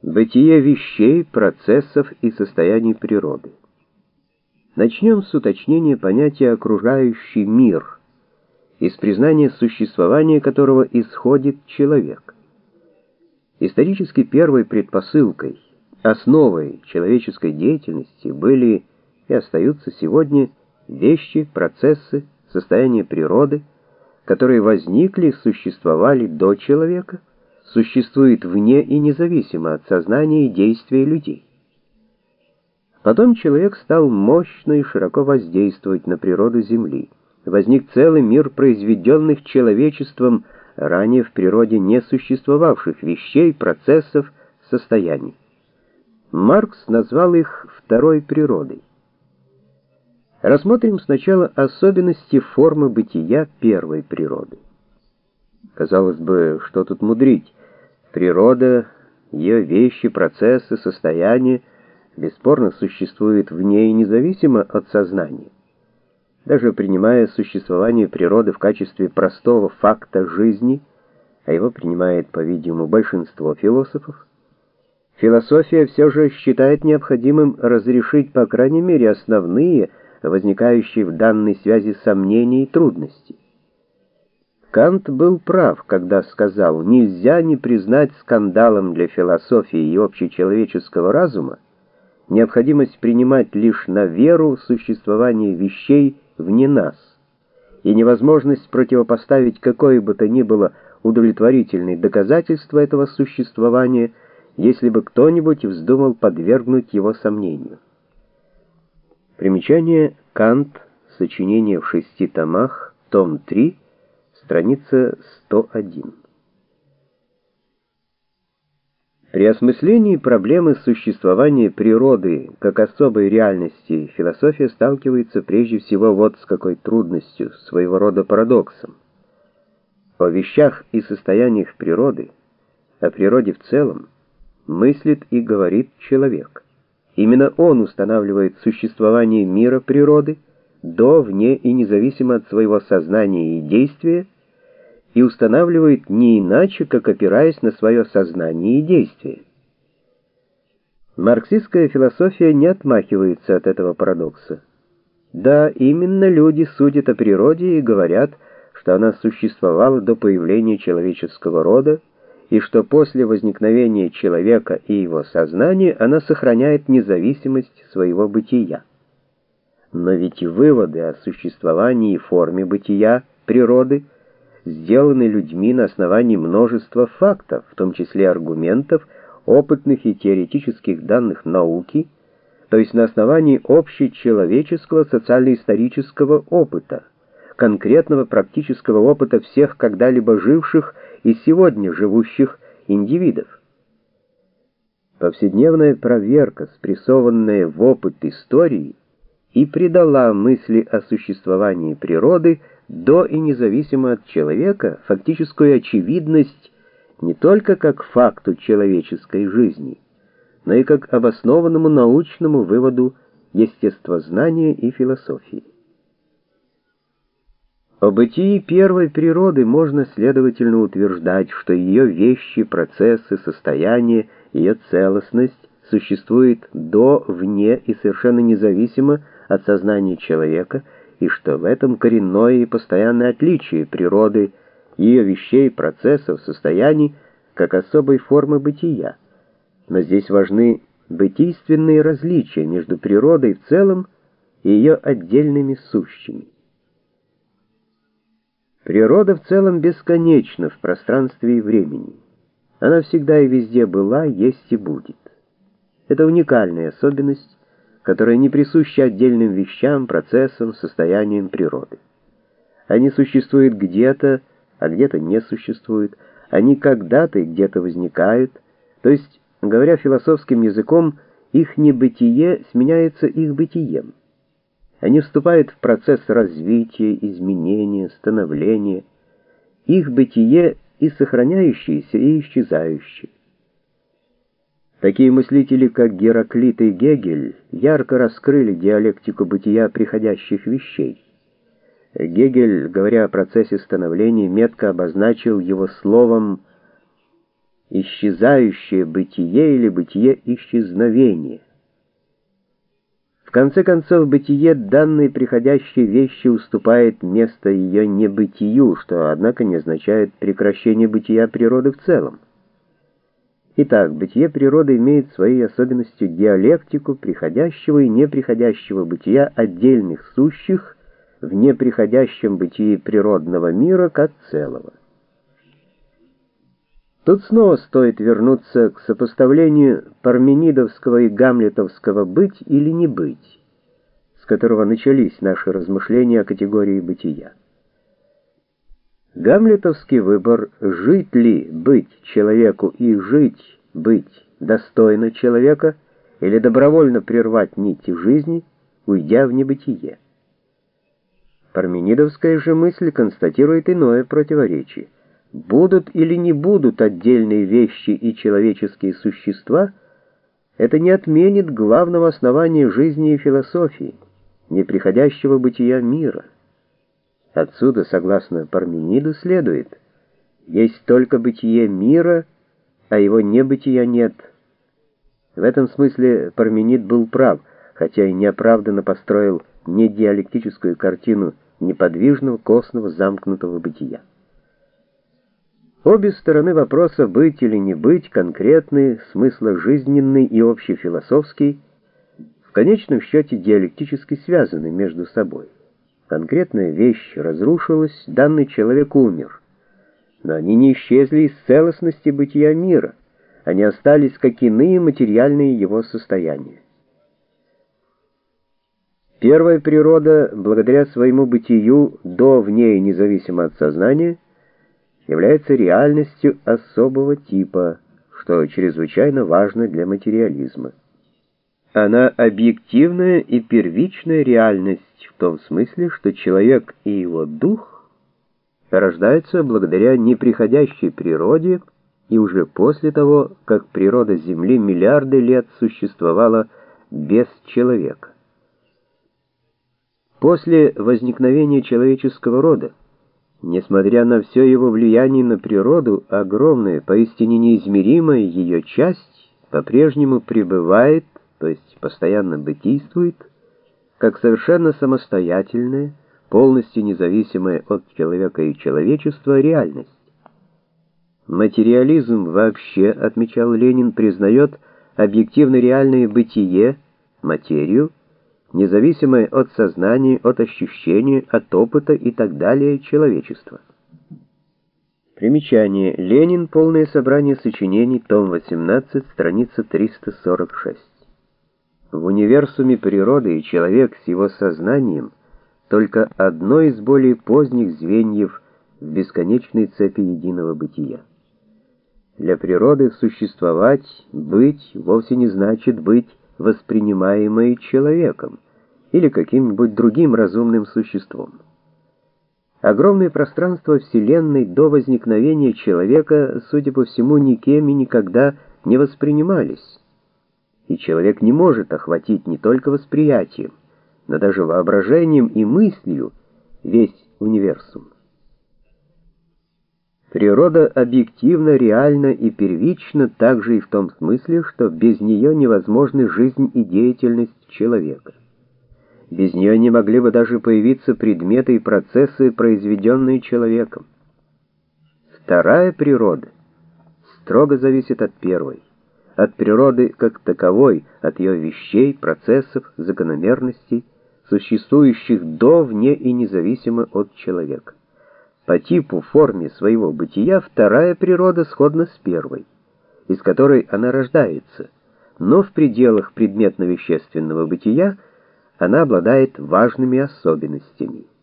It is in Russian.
Бытие вещей, процессов и состояний природы. Начнем с уточнения понятия «окружающий мир», из признания существования которого исходит человек. Исторически первой предпосылкой, основой человеческой деятельности были и остаются сегодня вещи, процессы, состояния природы, которые возникли, существовали до человека, существует вне и независимо от сознания и действия людей. Потом человек стал мощно и широко воздействовать на природу Земли. Возник целый мир произведенных человечеством ранее в природе не существовавших вещей, процессов, состояний. Маркс назвал их второй природой. Рассмотрим сначала особенности формы бытия первой природы. Казалось бы, что тут мудрить? Природа, ее вещи, процессы, состояния бесспорно существуют вне и независимо от сознания. Даже принимая существование природы в качестве простого факта жизни, а его принимает, по-видимому, большинство философов, философия все же считает необходимым разрешить, по крайней мере, основные, возникающие в данной связи сомнения и трудности. Кант был прав, когда сказал: нельзя не признать скандалом для философии и общечеловеческого разума необходимость принимать лишь на веру существование вещей вне нас, и невозможность противопоставить какое бы то ни было удовлетворительное доказательство этого существования, если бы кто-нибудь вздумал подвергнуть его сомнению. Примечание: Кант, сочинение в 6 томах, том 3, страница 101. При осмыслении проблемы существования природы как особой реальности философия сталкивается прежде всего вот с какой трудностью, своего рода парадоксом. О вещах и состояниях природы, о природе в целом, мыслит и говорит человек. Именно он устанавливает существование мира природы до, вне и независимо от своего сознания и действия, и устанавливает не иначе, как опираясь на свое сознание и действие. Марксистская философия не отмахивается от этого парадокса. Да, именно люди судят о природе и говорят, что она существовала до появления человеческого рода, и что после возникновения человека и его сознания она сохраняет независимость своего бытия. Но ведь выводы о существовании и форме бытия природы сделаны людьми на основании множества фактов, в том числе аргументов, опытных и теоретических данных науки, то есть на основании общечеловеческого социально-исторического опыта, конкретного практического опыта всех когда-либо живших и сегодня живущих индивидов. Повседневная проверка, спрессованная в опыт истории, и придала мысли о существовании природы до и независимо от человека фактическую очевидность не только как факту человеческой жизни, но и как обоснованному научному выводу естествознания и философии. О бытии первой природы можно, следовательно, утверждать, что ее вещи, процессы, состояния, ее целостность существует до, вне и совершенно независимо от сознания человека, и что в этом коренное и постоянное отличие природы, ее вещей, процессов, состояний, как особой формы бытия. Но здесь важны бытийственные различия между природой в целом и ее отдельными сущими. Природа в целом бесконечна в пространстве и времени. Она всегда и везде была, есть и будет. Это уникальная особенность, которая не присуща отдельным вещам, процессам, состояниям природы. Они существуют где-то, а где-то не существуют. Они когда-то и где-то возникают. То есть, говоря философским языком, их небытие сменяется их бытием. Они вступают в процесс развития, изменения, становления. Их бытие и сохраняющееся, и исчезающее. Такие мыслители, как Гераклит и Гегель, ярко раскрыли диалектику бытия приходящих вещей. Гегель, говоря о процессе становления, метко обозначил его словом исчезающее бытие или бытие исчезновения. В конце концов, бытие данной приходящей вещи уступает место ее небытию, что, однако, не означает прекращение бытия природы в целом. Итак, бытие природы имеет своей особенностью диалектику приходящего и неприходящего бытия отдельных сущих в неприходящем бытии природного мира как целого. Тут снова стоит вернуться к сопоставлению парменидовского и гамлетовского «быть или не быть», с которого начались наши размышления о категории бытия. Гамлетовский выбор «жить ли, быть человеку» и «жить, быть достойно человека» или добровольно прервать нити жизни, уйдя в небытие. Парменидовская же мысль констатирует иное противоречие. Будут или не будут отдельные вещи и человеческие существа, это не отменит главного основания жизни и философии, неприходящего бытия мира. Отсюда, согласно Пармениду, следует: есть только бытие мира, а его небытия нет. В этом смысле Парменид был прав, хотя и неоправданно построил недиалектическую картину неподвижного, косного, замкнутого бытия. Обе стороны вопроса «быть или не быть» конкретные, смысложизненный и общефилософский, в конечном счете диалектически связаны между собой. Конкретная вещь разрушилась, данный человек умер. Но они не исчезли из целостности бытия мира, они остались как иные материальные его состояния. Первая природа, благодаря своему бытию до, вне и независимо от сознания, является реальностью особого типа, что чрезвычайно важно для материализма. Она объективная и первичная реальность в том смысле, что человек и его дух рождаются благодаря неприходящей природе и уже после того, как природа Земли миллиарды лет существовала без человека. После возникновения человеческого рода, несмотря на все его влияние на природу, огромная, поистине неизмеримая ее часть по-прежнему пребывает, то есть постоянно бытийствует, как совершенно самостоятельная, полностью независимая от человека и человечества реальность. Материализм вообще, отмечал Ленин, признает объективно реальное бытие, материю, независимое от сознания, от ощущения, от опыта и так далее человечества. Примечание. Ленин. Полное собрание сочинений. Том 18. Страница 346. В универсуме природы и человек с его сознанием только одно из более поздних звеньев в бесконечной цепи единого бытия. Для природы существовать, быть, вовсе не значит быть воспринимаемой человеком или каким-нибудь другим разумным существом. Огромное пространство Вселенной до возникновения человека, судя по всему, никем и никогда не воспринимались, и человек не может охватить не только восприятием, но даже воображением и мыслью весь универсум. Природа объективно, реальна и первична также и в том смысле, что без нее невозможны жизнь и деятельность человека. Без нее не могли бы даже появиться предметы и процессы, произведенные человеком. Вторая природа строго зависит от первой, от природы как таковой, от ее вещей, процессов, закономерностей, существующих до, вне и независимо от человека. По типу, форме своего бытия вторая природа сходна с первой, из которой она рождается, но в пределах предметно-вещественного бытия она обладает важными особенностями.